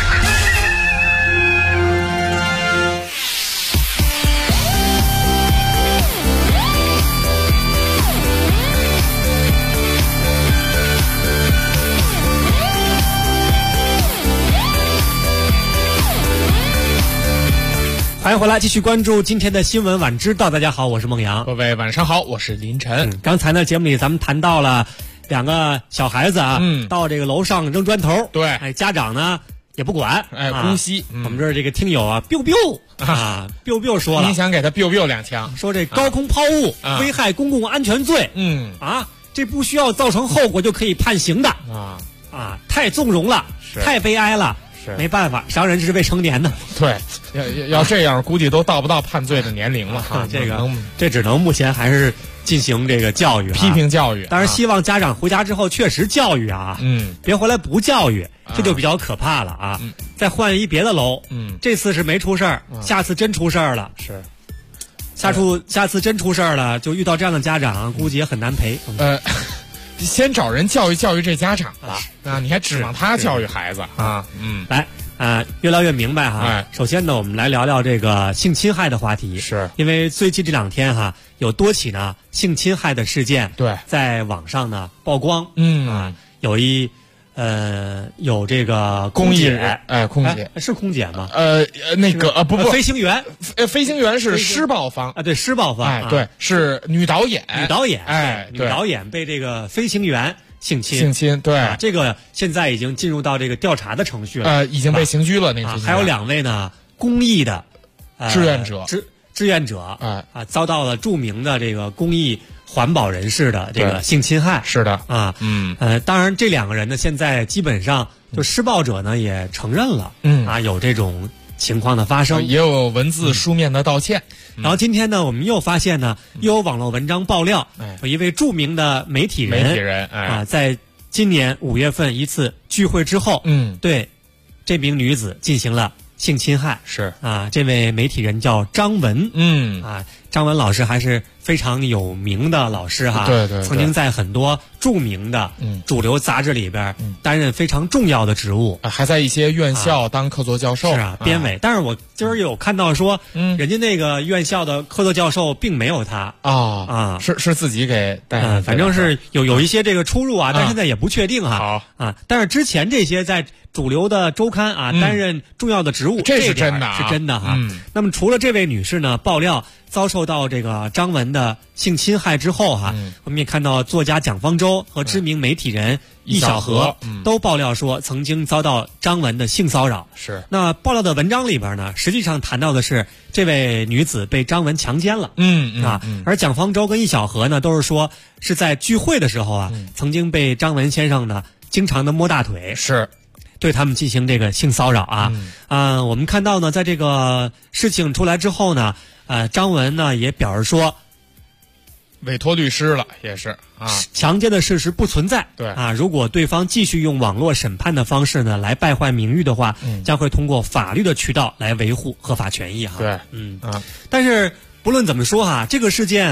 欢迎回来，继续关注今天的新闻晚知道。大家好，我是孟阳。 各位晚上好，我是林晨。 刚才呢，节目里咱们谈到了2个小孩子啊，到这个楼上扔砖头， 对， 家长呢也不管， 姑息。 我们这儿这个听友啊 ，biu biu 啊 ，biu biu 说了， 你想给他 biu biu 2枪， 说这高空抛物危害公共安全罪，这不需要造成后果就可以判刑的太纵容了，太悲哀了。没办法，伤人是未成年的。 对，要这样，估计都到不到判罪的年龄了。 这只能目前还是进行这个教育， 批评教育。 当然，希望家长回家之后确实教育啊，别回来不教育，这就比较可怕了啊。再换一别的楼，这次是没出事儿，下次真出事儿了， 是。 下次真出事儿了，就遇到这样的家长，估计也很难赔。 先找人教育教育这家长吧，你还指望他教育孩子啊？ 来越聊越明白哈。首先呢，我们来聊聊这个性侵害的话题， 是因为最近这2天哈，有多起呢性侵害的事件， 对， 在网上呢曝光，有这个空姐，空姐是空姐吗？ 不， 飞行员， 飞行员是施暴方啊，对，施暴方， 对，是女导演， 女导演被这个飞行员性侵， 对， 这个现在已经进入到这个调查的程序了， 已经被刑拘了。那还有2位呢，公益的志愿者， 遭到了著名的这个公益环保人士的这个性侵害， 是的啊，当然这2个人呢，现在基本上就施暴者呢也承认了，有这种情况的发生， 也有文字书面的道歉。 然后今天呢，我们又发现呢，又有网络文章爆料，有一位著名的媒体人在今年5月份一次聚会之后，对这名女子进行了性侵害。 是这位媒体人叫张文，张文老师还是非常有名的老师哈， 对， 曾经在很多著名的主流杂志里边担任非常重要的职务， 还在一些院校当客座教授， 是编委。但是我今儿有看到说，人家那个院校的客座教授并没有他是自己给带， 反正是有一些这个出入但现在也不确定哈。但是之前这些在主流的周刊担任重要的职务， 这是真的， 是真的哈。那么除了这位女士呢爆料遭受到这个张文的性侵害之后我们也看到作家蒋方舟和知名媒体人易小河都爆料说曾经遭到张文的性骚扰。 是那爆料的文章里边呢，实际上谈到的是这位女子被张文强奸了，而蒋方舟跟易小河呢都是说是在聚会的时候曾经被张文先生呢经常的摸大腿， 是对他们进行这个性骚扰我们看到呢，在这个事情出来之后呢，张文呢也表示说， 委托律师了，也是强奸的事实不存在。 对如果对方继续用网络审判的方式呢来败坏名誉的话，将会通过法律的渠道来维护合法权益对， 但是不论怎么说这个事件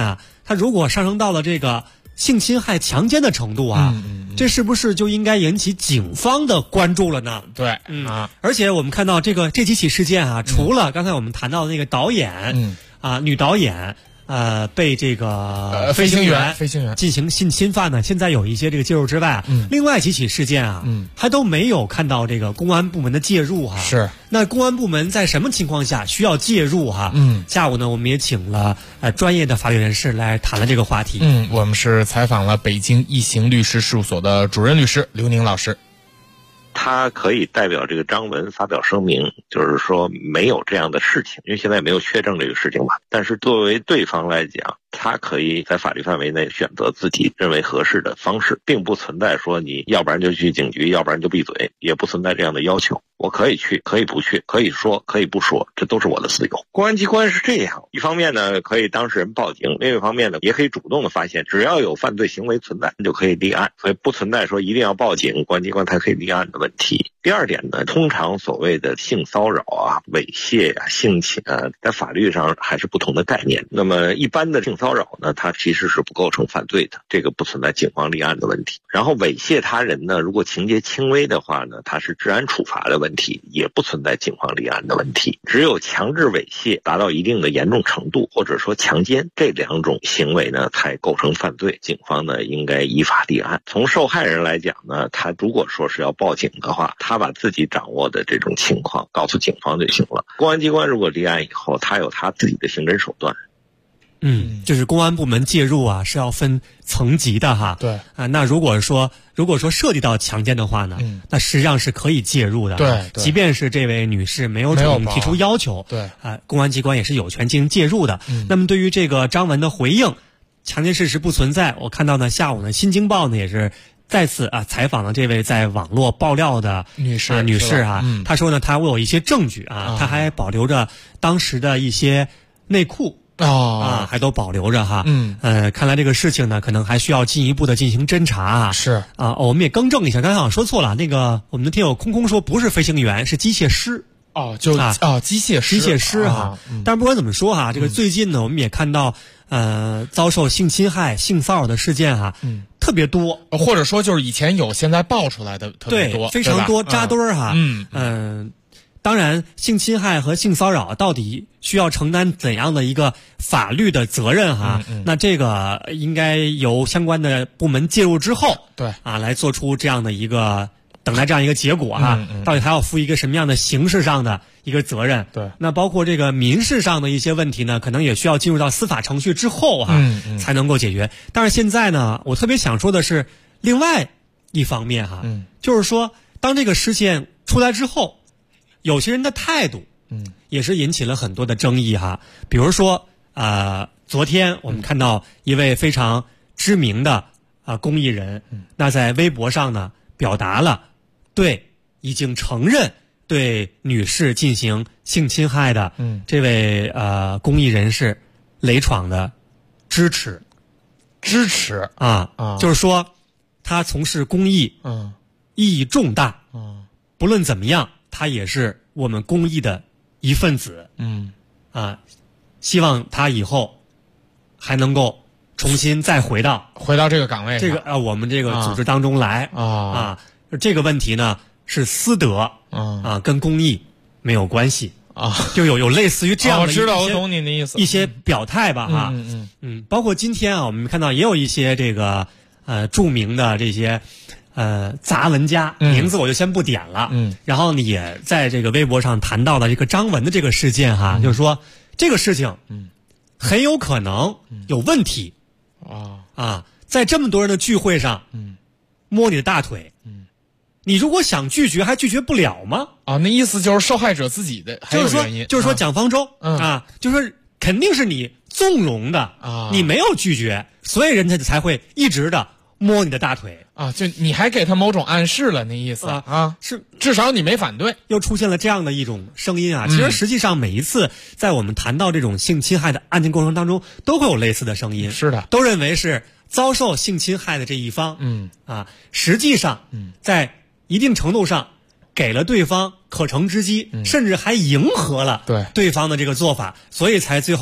他如果上升到了这个性侵害、强奸的程度啊，这是不是就应该引起警方的关注了呢？ 对， 而且我们看到这几起事件啊，除了刚才我们谈到的那个导演，女导演。被这个飞行员进行性侵犯呢，现在有一些这个介入之外，另外几起事件啊，还都没有看到这个公安部门的介入哈。 是， 那公安部门在什么情况下需要介入哈？下午呢，我们也请了专业的法律人士来谈了这个话题。 我们是采访了北京一行律师事务所的主任律师刘宁老师。 他可以代表这个张文发表声明，就是说没有这样的事情，因为现在没有确证这个事情嘛。但是作为对方来讲，他可以在法律范围内选择自己认为合适的方式，并不存在说你要不然就去警局，要不然就闭嘴，也不存在这样的要求。我可以去，可以不去，可以说，可以不说，这都是我的自由。公安机关是这样，一方面呢可以当事人报警，另一方面呢也可以主动的发现，只要有犯罪行为存在就可以立案，所以不存在说一定要报警，公安机关才可以立案的问题。第二点呢，通常所谓的性骚扰啊、猥亵啊、性侵啊，在法律上还是不同的概念。那么一般的性骚扰呢，它其实是不构成犯罪的，这个不存在警方立案的问题。然后猥亵他人呢，如果情节轻微的话呢，它是治安处罚的问题，也不存在警方立案的问题。只有强制猥亵达到一定的严重程度，或者说强奸，这两种行为呢才构成犯罪，警方呢应该依法立案。从受害人来讲呢，他如果说是要报警的话，他把自己掌握的这种情况告诉警方就行了。公安机关如果立案以后，他有他自己的行侦手段。 就是公安部门介入啊，是要分层级的哈。 对那如果说涉及到强奸的话呢，那实际上是可以介入的。 对， 即便是这位女士没有主动提出要求， 对公安机关也是有权进行介入的。那么对于这个张文的回应，强奸事实不存在。我看到呢，下午呢，《新京报》呢也是再次采访了这位在网络爆料的女士啊，她说呢，她有一些证据啊，她还保留着当时的一些内裤。还都保留着哈。看来这个事情呢，可能还需要进一步的进行侦查啊。 是我们也更正一下，刚才好像说错了，那个我们的听友空空说不是飞行员，是机械师。 机械师哈。但是不管怎么说哈，这个最近呢，我们也看到遭受性侵害、性骚扰的事件哈，特别多， 或者说就是以前有，现在爆出来的特别多， 非常多，扎堆儿哈。当然，性侵害和性骚扰到底需要承担怎样的一个法律的责任哈？那这个应该由相关的部门介入之后， 对来做出这样的一个等待这样一个结果哈。到底还要负一个什么样的刑事上的一个责任？ 对， 那包括这个民事上的一些问题呢，可能也需要进入到司法程序之后才能够解决。但是现在呢，我特别想说的是另外一方面哈，就是说当这个事件出来之后。有些人的态度，也是引起了很多的争议哈。比如说，昨天我们看到一位非常知名的公益人，那在微博上呢表达了对已经承认对女士进行性侵害的这位公益人士雷闯的支持就是说他从事公益，意义重大，不论怎么样。他也是我们公益的一份子，希望他以后还能够重新再回到这个岗位上， 这个我们这个组织当中来这个问题呢是私德跟公益没有关系就有类似于这样的我懂你的意思一些表态吧包括今天我们看到也有一些这个著名的这些。杂文家名字我就先不点了，然后呢也在这个微博上谈到了这个张文的这个事件哈，就是说这个事情，很有可能有问题，在这么多人的聚会上，摸你的大腿，你如果想拒绝还拒绝不了吗？ 那意思就是受害者自己的还有原因， 就是说蒋方舟就是肯定是你纵容的你没有拒绝，所以人家才会一直的摸你的大腿。 就你还给他某种暗示了，那意思是至少你没反对。 又出现了这样的一种声音其实实际上每一次在我们谈到这种性侵害的案件过程当中，都会有类似的声音。 是的， 都认为是遭受性侵害的这一方，实际上在一定程度上给了对方可乘之机，甚至还迎合了对方的这个做法，所以才最后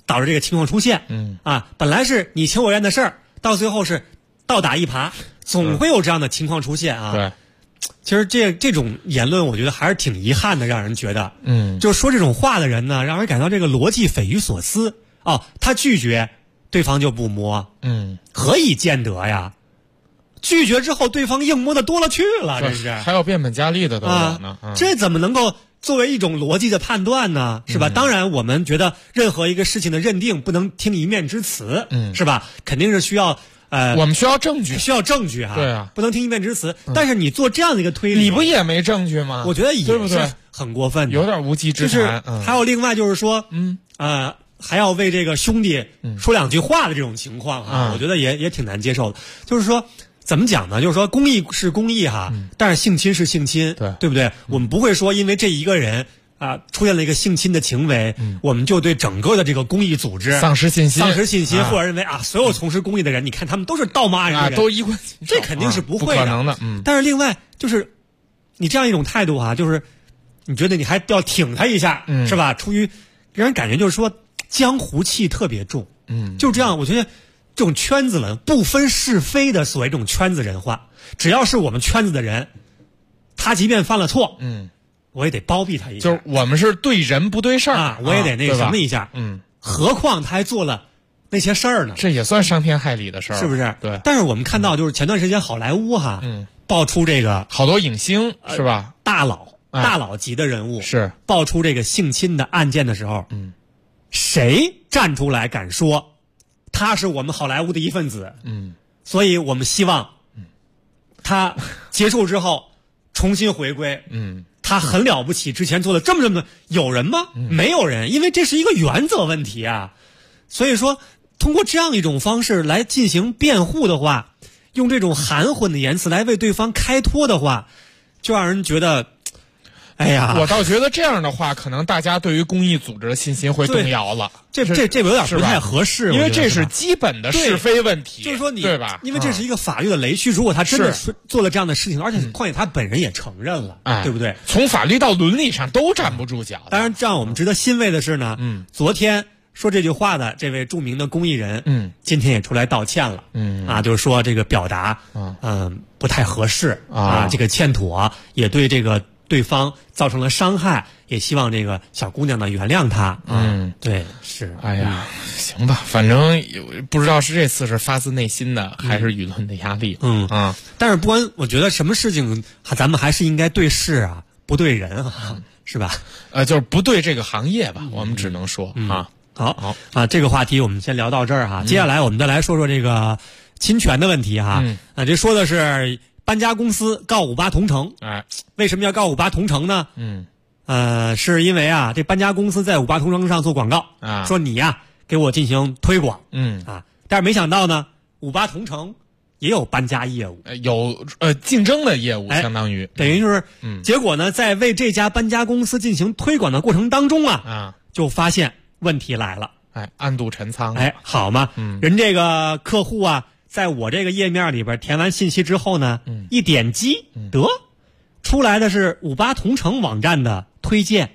导致这个情况出现。本来是你情我愿的事儿，到最后是倒打一耙，总会有这样的情况出现啊。 对， 其实这种言论，我觉得还是挺遗憾的，让人觉得，就是说这种话的人呢，让人感到这个逻辑匪夷所思。他拒绝，对方就不摸，何以见得呀？拒绝之后，对方硬摸的多了去了，这是还有变本加厉的都有呢。 这怎么能够作为一种逻辑的判断呢？是吧？当然，我们觉得任何一个事情的认定不能听一面之词，是吧？肯定是需要我们需要证据， 哈。 对啊， 不能听一面之词。但是你做这样的一个推理， 你不也没证据吗？ 我觉得也是很过分的， 有点无稽之谈。 还有另外就是说，还要为这个兄弟说两句话的这种情况我觉得也挺难接受的。就是说，怎么讲呢？就是说，公益是公益但是性侵是性侵，对不对？我们不会说因为这一个人出现了一个性侵的行为，我们就对整个的这个公益组织丧失信心， 或者认为所有从事公益的人，你看他们都是倒骂人的人， 都衣冠禽兽， 这肯定是不会的， 不可能的。 但是另外就是你这样一种态度就是你觉得你还要挺他一下，是吧？出于让人感觉就是说江湖气特别重，就这样，我觉得这种圈子了不分是非的所谓这种圈子人话，只要是我们圈子的人，他即便犯了错，我也得包庇他一下。 就是我们是对人不对事儿我也得那个什么一下。何况他还做了那些事儿呢？ 这也算伤天害理的事儿， 是不是？ 对。 但是我们看到，就是前段时间好莱坞爆出这个好多影星是吧？ 大佬级的人物是爆出这个性侵的案件的时候，谁站出来敢说他是我们好莱坞的一份子？所以我们希望他结束之后重新回归。他很了不起，之前做了这么有人吗？没有人，因为这是一个原则问题啊。所以说，通过这样一种方式来进行辩护的话，用这种含混的言辞来为对方开脱的话，就让人觉得，哎呀， 我倒觉得这样的话，可能大家对于公益组织的信心会动摇了。 这有点不太合适， 因为这是基本的是非问题。 就是说你对吧？ 因为这是一个法律的雷区，如果他真的做了这样的事情，而且况且他本人也承认了，对不对？ 从法律到伦理上都站不住脚。 当然，让我们值得欣慰的是呢，昨天说这句话的这位著名的公益人，今天也出来道歉了，就是说这个表达，不太合适这个欠妥，也对这个对方造成了伤害，也希望这个小姑娘呢原谅他。对，是。 哎呀，行吧，反正不知道是这次是发自内心的，还是舆论的压力。 但是不管我觉得什么事情，咱们还是应该对事不对人是吧？ 就是不对这个行业吧，我们只能说好这个话题我们先聊到这儿接下来我们再来说说这个侵权的问题这说的是搬家公司告58同城。为什么要告58同城呢？是因为这搬家公司在58同城上做广告说你给我进行推广。但是没想到呢，58同城也有搬家业务， 有竞争的业务，相当于等于就是结果呢，在为这家搬家公司进行推广的过程当中就发现问题来了。 暗度陈仓。 好嘛，人这个客户在我这个页面里边填完信息之后呢，一点击得出来的是58同城网站的推荐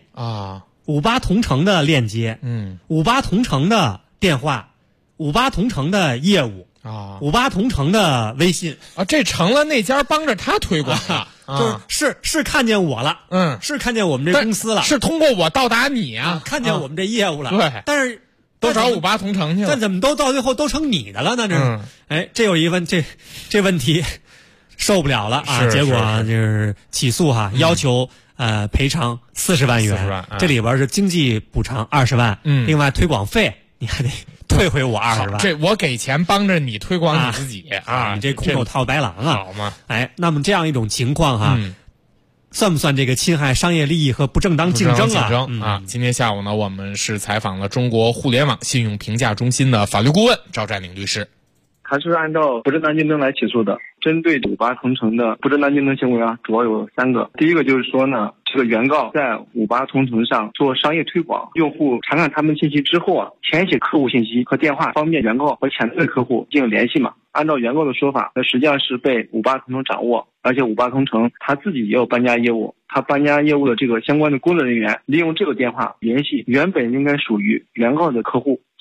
58同城的链接58同城的电话58同城的业务58同城的微信这成了那家帮着他推广的。 是看见我了，是看见我们这公司了， 是通过我到达你看见我们这业务了。 对， 但是都找58同城去了， 但怎么都到最后都成你的了呢？这有一这问题受不了了结果就是起诉要求赔偿40万元，这里边是经济补偿20万，另外推广费你还得退回我20万。 这我给钱帮着你推广你自己你这空手套白狼好吗？ 那么这样一种情况算不算这个侵害商业利益和不正当竞争今天下午呢，我们是采访了中国互联网信用评价中心的法律顾问赵占领律师。 他是按照不正当竞争来起诉的。针对58同城的不正当竞争行为主要有3个。第一个就是说呢，这个原告在58同城上做商业推广，用户查看他们信息之后填写客户信息和电话，方便原告和潜在的客户进行联系嘛。按照原告的说法，那实际上是被58同城掌握，而且58同城他自己也有搬家业务，他搬家业务的这个相关的工作人员利用这个电话联系原本应该属于原告的客户，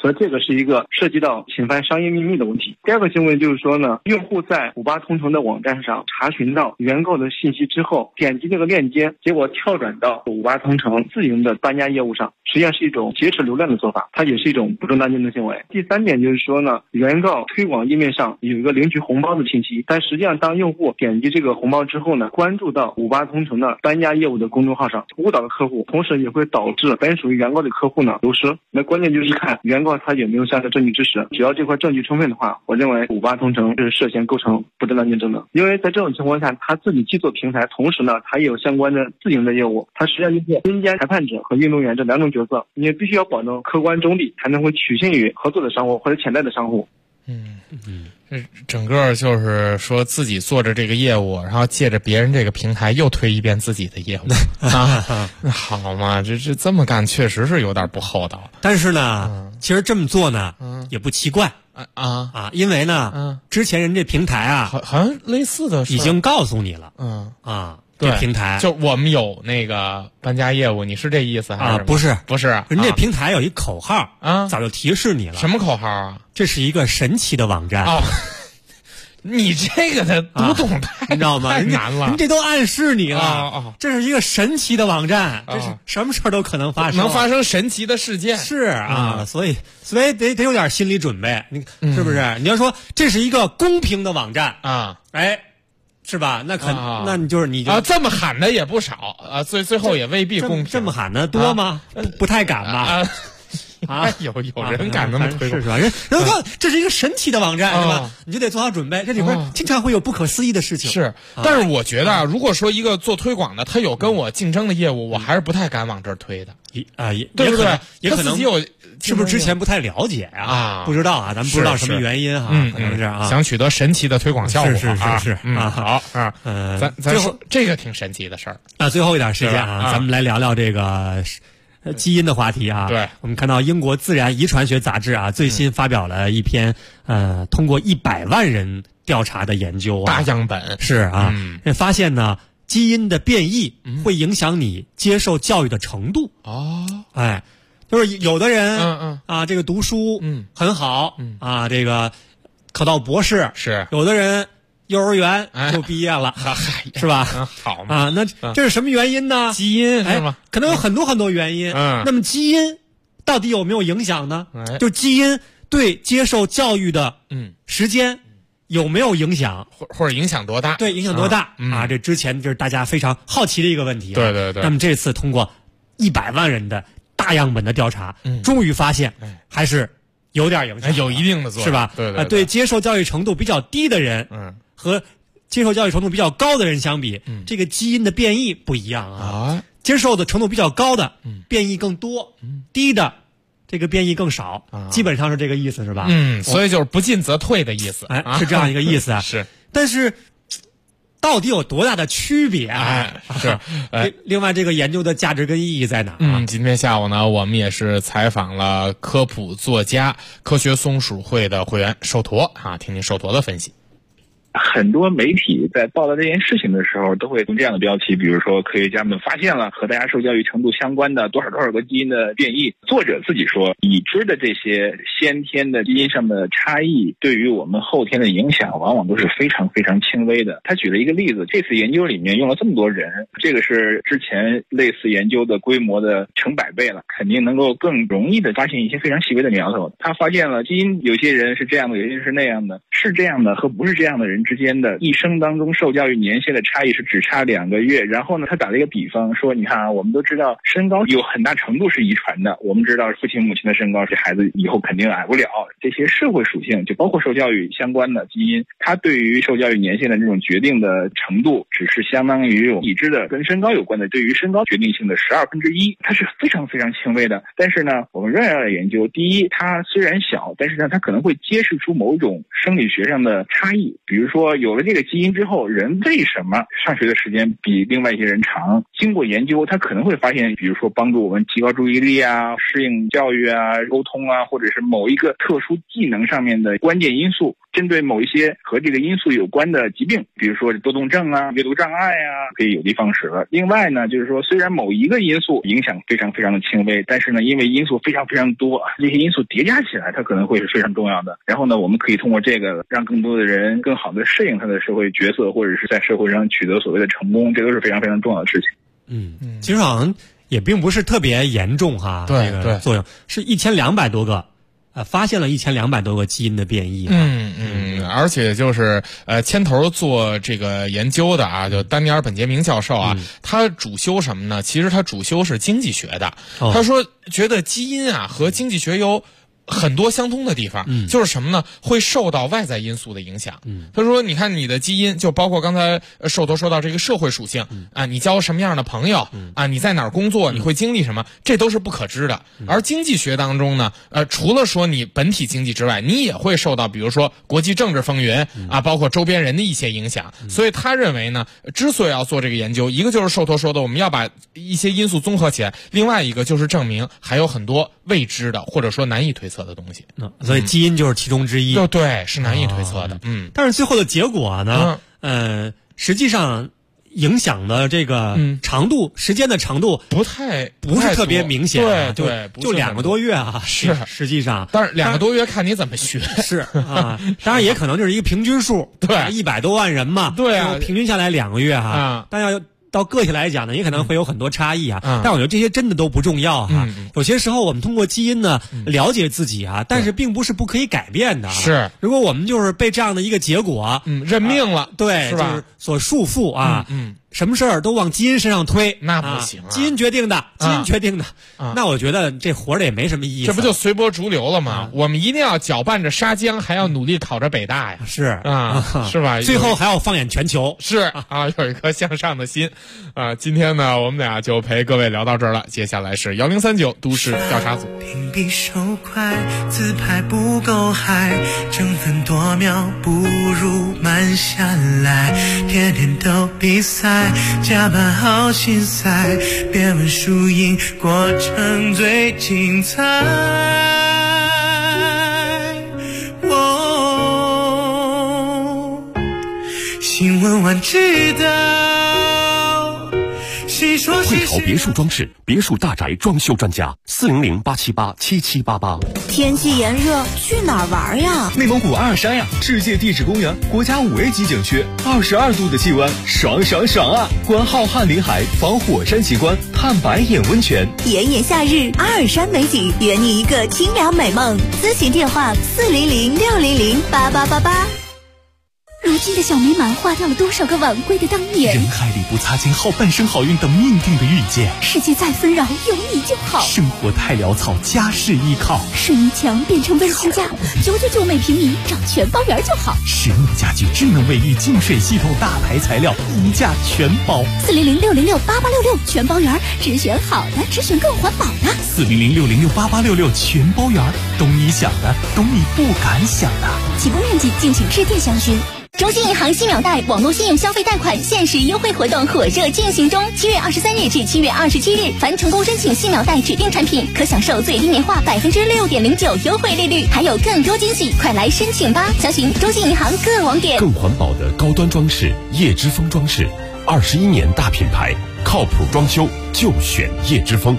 所以这个是一个涉及到侵犯商业秘密的问题。第二个新闻就是说呢，用户在58同城的网站上查询到原购的信息之后，点击这个链接，结果跳转到58同城自营的搬家业务上，实际上是一种劫持流量的做法，它也是一种不正当竞争行为。第三点就是说呢，原告推广页面上有一个领取红包的信息，但实际上当用户点击这个红包之后呢，关注到58同城的搬家业务的公众号上，误导了客户，同时也会导致本属于原告的客户呢流失。那关键就是看原告他有没有相关证据支持，只要这块证据充分的话，我认为58同城是涉嫌构成不正当竞争的。因为在这种情况下，他自己既做平台，同时呢他也有相关的自营的业务，他实际上就是中间裁判者和运动员这两种角色，你也必须要保证客观中立，才能会取信于合作的商户或者潜在的商户。 整个就是说自己做着这个业务，然后借着别人这个平台又推一遍自己的业务啊，好嘛，这么干确实是有点不厚道。 但是呢，其实这么做呢，也不奇怪因为呢，之前人这平台啊， 好像类似的已经告诉你了， 对， 这平台就我们有那个搬家业务，你是这意思还是不是？ 不是， 人这平台有一口号早就提示你了。 什么口号啊？ 这是一个神奇的网站你这个的读懂你知道吗？ 太难了， 人这都暗示你了这是一个神奇的网站，这是什么事儿都可能发生， 能发生神奇的事件。 是所以得有点心理准备，你是不是？你要说这是一个公平的网站是吧？那那你就这么喊的也不少最后也未必公平。 这么喊的多吗？不太敢吧？ 有人敢那么推广是吧？人说这是一个神奇的网站是吧？你就得做好准备，这里边经常会有不可思议的事情。 是，但是我觉得如果说一个做推广的，他有跟我竞争的业务，我还是不太敢往这儿推的。 对不对？也可能自己有， 是不是之前不太了解不知道咱们不知道什么原因可能是想取得神奇的推广效果。 是好咱说这个挺神奇的事儿。 最后一点时间咱们来聊聊这个基因的话题对， 我们看到英国自然遗传学杂志最新发表了一篇通过100万人调查的研究大样本是发现呢，基因的变异会影响你接受教育的程度就是有的人这个读书很好这个考到博士是， 有的人幼儿园就毕业了是吧？ 好嘛那这是什么原因呢？ 基因是吗？ 可能有很多原因那么基因到底有没有影响呢？就基因对接受教育的时间有没有影响， 或者影响多大？ 对，影响多大这之前就是大家非常好奇的一个问题对那么这次通过100万人的大样本的调查终于发现还是有点影响， 有一定的作用是吧？对接受教育程度比较低的人和接受教育程度比较高的人相比这个基因的变异不一样接受的程度比较高的变异更多低的这个变异更少基本上是这个意思是吧？ 所以就是不进则退的意思是这样一个意思是， 但是到底有多大的区别是另外这个研究的价值跟意义在哪今天下午呢，我们也是采访了科普作家科学松鼠会的会员寿驼听听寿驼的分析。 很多媒体在报道这件事情的时候都会用这样的标题，比如说科学家们发现了和大家受教育程度相关的多少个基因的变异。作者自己说，已知的这些先天的基因上的差异对于我们后天的影响往往都是非常非常轻微的。他举了一个例子，这次研究里面用了这么多人，这个是之前类似研究的规模的成百倍了，肯定能够更容易的发现一些非常细微的苗头。他发现了基因有些人是这样的，有些人是那样的，是这样的和不是这样的人之间的一生当中受教育年限的差异是只差2个月。然后呢，他打了一个比方说，你看我们都知道身高有很大程度是遗传的，我们知道父亲母亲的身高，这孩子以后肯定矮不了。这些社会属性就包括受教育相关的基因，它对于受教育年限的这种决定的程度只是相当于已知的跟身高有关的对于身高决定性的1/12，它是非常非常轻微的。但是呢，我们仍然要研究，第一，它虽然小，但是呢，它可能会揭示出某种生理学上的差异。比如说有了这个基因之后，人为什么上学的时间比另外一些人长？经过研究，他可能会发现，比如说帮助我们提高注意力适应教育沟通或者是某一个特殊技能上面的关键因素， 针对某一些和这个因素有关的疾病，比如说多动症啊、阅读障碍啊，可以有的放矢了。另外呢，就是说虽然某一个因素影响非常非常的轻微，但是呢，因为因素非常非常多，这些因素叠加起来，它可能会是非常重要的。然后呢，我们可以通过这个让更多的人更好的适应他的社会角色，或者是在社会上取得所谓的成功，这都是非常非常重要的事情。 其实好像也并不是特别严重哈， 对这个作用是1200多个，发现了1200多个基因的变异。 而且就是牵头做这个研究的啊，就丹尼尔·本杰明教授啊，他主修什么呢？其实他主修是经济学的。他说觉得基因啊和经济学有很多相通的地方，就是什么呢？会受到外在因素的影响。他说你看你的基因，就包括刚才兽头说到这个社会属性啊，你交什么样的朋友啊，你在哪儿工作，你会经历什么，这都是不可知的。而经济学当中呢，除了说你本体经济之外，你也会受到比如说国际政治风云啊，包括周边人的一些影响。所以他认为呢，之所以要做这个研究，一个就是兽头说的我们要把一些因素综合起来，另外一个就是证明还有很多未知的或者说难以推测的东西。 所以基因就是其中之一。 对，是难以推测的。 但是最后的结果呢，实际上影响的这个长度，时间的长度不是特别明显。 对， 就2个多月啊。 是， 实际上， 但是2个多月看你怎么学。 是啊，当然也可能就是一个平均数。 对 ，100多万人嘛。 对啊， 平均下来2个月哈。但要到个体来讲呢，也可能会有很多差异啊。但我觉得这些真的都不重要哈。有些时候我们通过基因呢了解自己啊，但是并不是不可以改变的。 是， 如果我们就是被这样的一个结果认命了， 对， 是吧？ 就是所束缚啊。什么事儿都往基因身上推， 那不行啊！ 基因决定的，那我觉得这活着也没什么意思。 这不就随波逐流了吗？我们一定要搅拌着沙江，还要努力考着北大呀！ 是是吧？ 最后还要放眼全球， 是啊，有一颗向上的心啊！今天呢，我们俩就陪各位聊到这儿了。接下来是1039都市调查组。 屏蔽手快，自拍不够嗨，争分夺秒不如慢下来，天天都比赛。加班好心塞，别问输赢，过程最精彩。新闻晚知道，细说汇潮别墅装饰，别墅大宅装修专家，400-878-7788。 天气炎热，去哪儿玩呀？ 内蒙古阿尔山呀，世界地质公园，国家5A级景区，22度的气温，爽爽爽啊！观浩瀚林海，访火山奇观，探白眼温泉。 炎炎夏日，阿尔山美景，圆你一个清凉美梦。咨询电话400-600-8888。 如今的小美满花掉了多少个晚归的当年？ 人海里不擦肩，好半生好运等命定的遇见。 世界再纷扰，有你就好。 生活太潦草，家事依靠。 水泥墙变成温馨家，999每平米，找全包园就好。 实木家具、智能卫浴、净水系统、大牌材料，一价全包。 400-600-8866，全包园，只选好的，只选更环保的。 400-600-8866，全包园，懂你想的，懂你不敢想的。 起步面积，敬请致电详询。 中信银行新秒贷网络信用消费贷款限时优惠活动火热进行中，7月23日至7月27日，凡成功申请新秒贷指定产品，可享受最低年化6.09%优惠利率，还有更多惊喜，快来申请吧！详询中信银行各网点。 更环保的高端装饰，叶之峰装饰，21年大品牌，靠谱装修就选叶之峰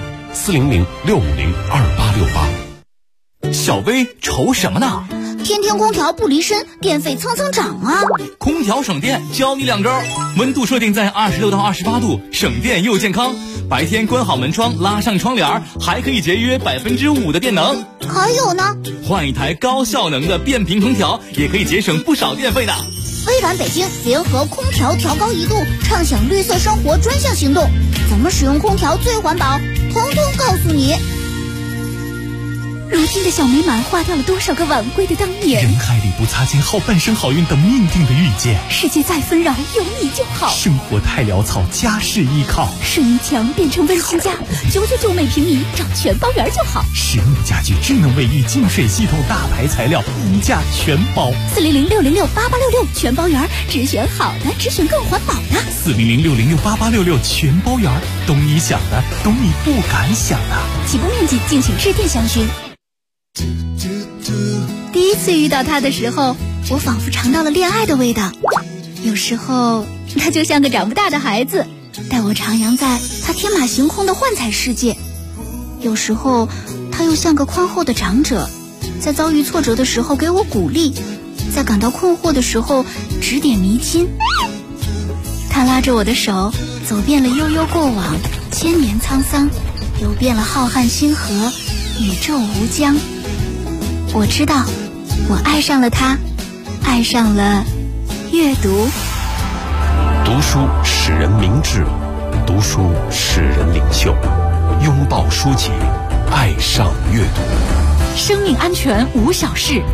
，400-650-2868。 小薇愁什么呢？ 天天空调不离身，电费蹭蹭涨啊！ 空调省电，教你2招：温度设定在26到28度，省电又健康。白天关好门窗，拉上窗帘，还可以节约5%的电能。 还有呢， 换一台高效能的变频空调，也可以节省不少电费的。 微软北京联合空调调高1度，畅享绿色生活专项行动，怎么使用空调最环保，统统告诉你。如今的小美满花掉了多少个晚归的当年？ 人海里不擦肩，好半生好运等命定的遇见。 世界再纷扰，有你就好。 生活太潦草，家事依靠。 水泥墙变成温馨家，999每平米，找全包园就好。 实木家具、智能卫浴、净水系统、大牌材料，一价全包。 400-600-8866，全包园，只选好的，只选更环保的。 400-600-8866，全包园，懂你想的，懂你不敢想的。 起步面积，敬请致电详询。第一次遇到他的时候， 我仿佛尝到了恋爱的味道。有时候他就像个长不大的孩子，带我徜徉在他天马行空的幻彩世界。有时候他又像个宽厚的长者，在遭遇挫折的时候给我鼓励，在感到困惑的时候指点迷津。他拉着我的手，走遍了悠悠过往，千年沧桑，游遍了浩瀚星河，宇宙无疆。我知道，我爱上了他，爱上了阅读。 读书使人明智，读书使人领袖。拥抱书籍，爱上阅读。 生命安全无小事。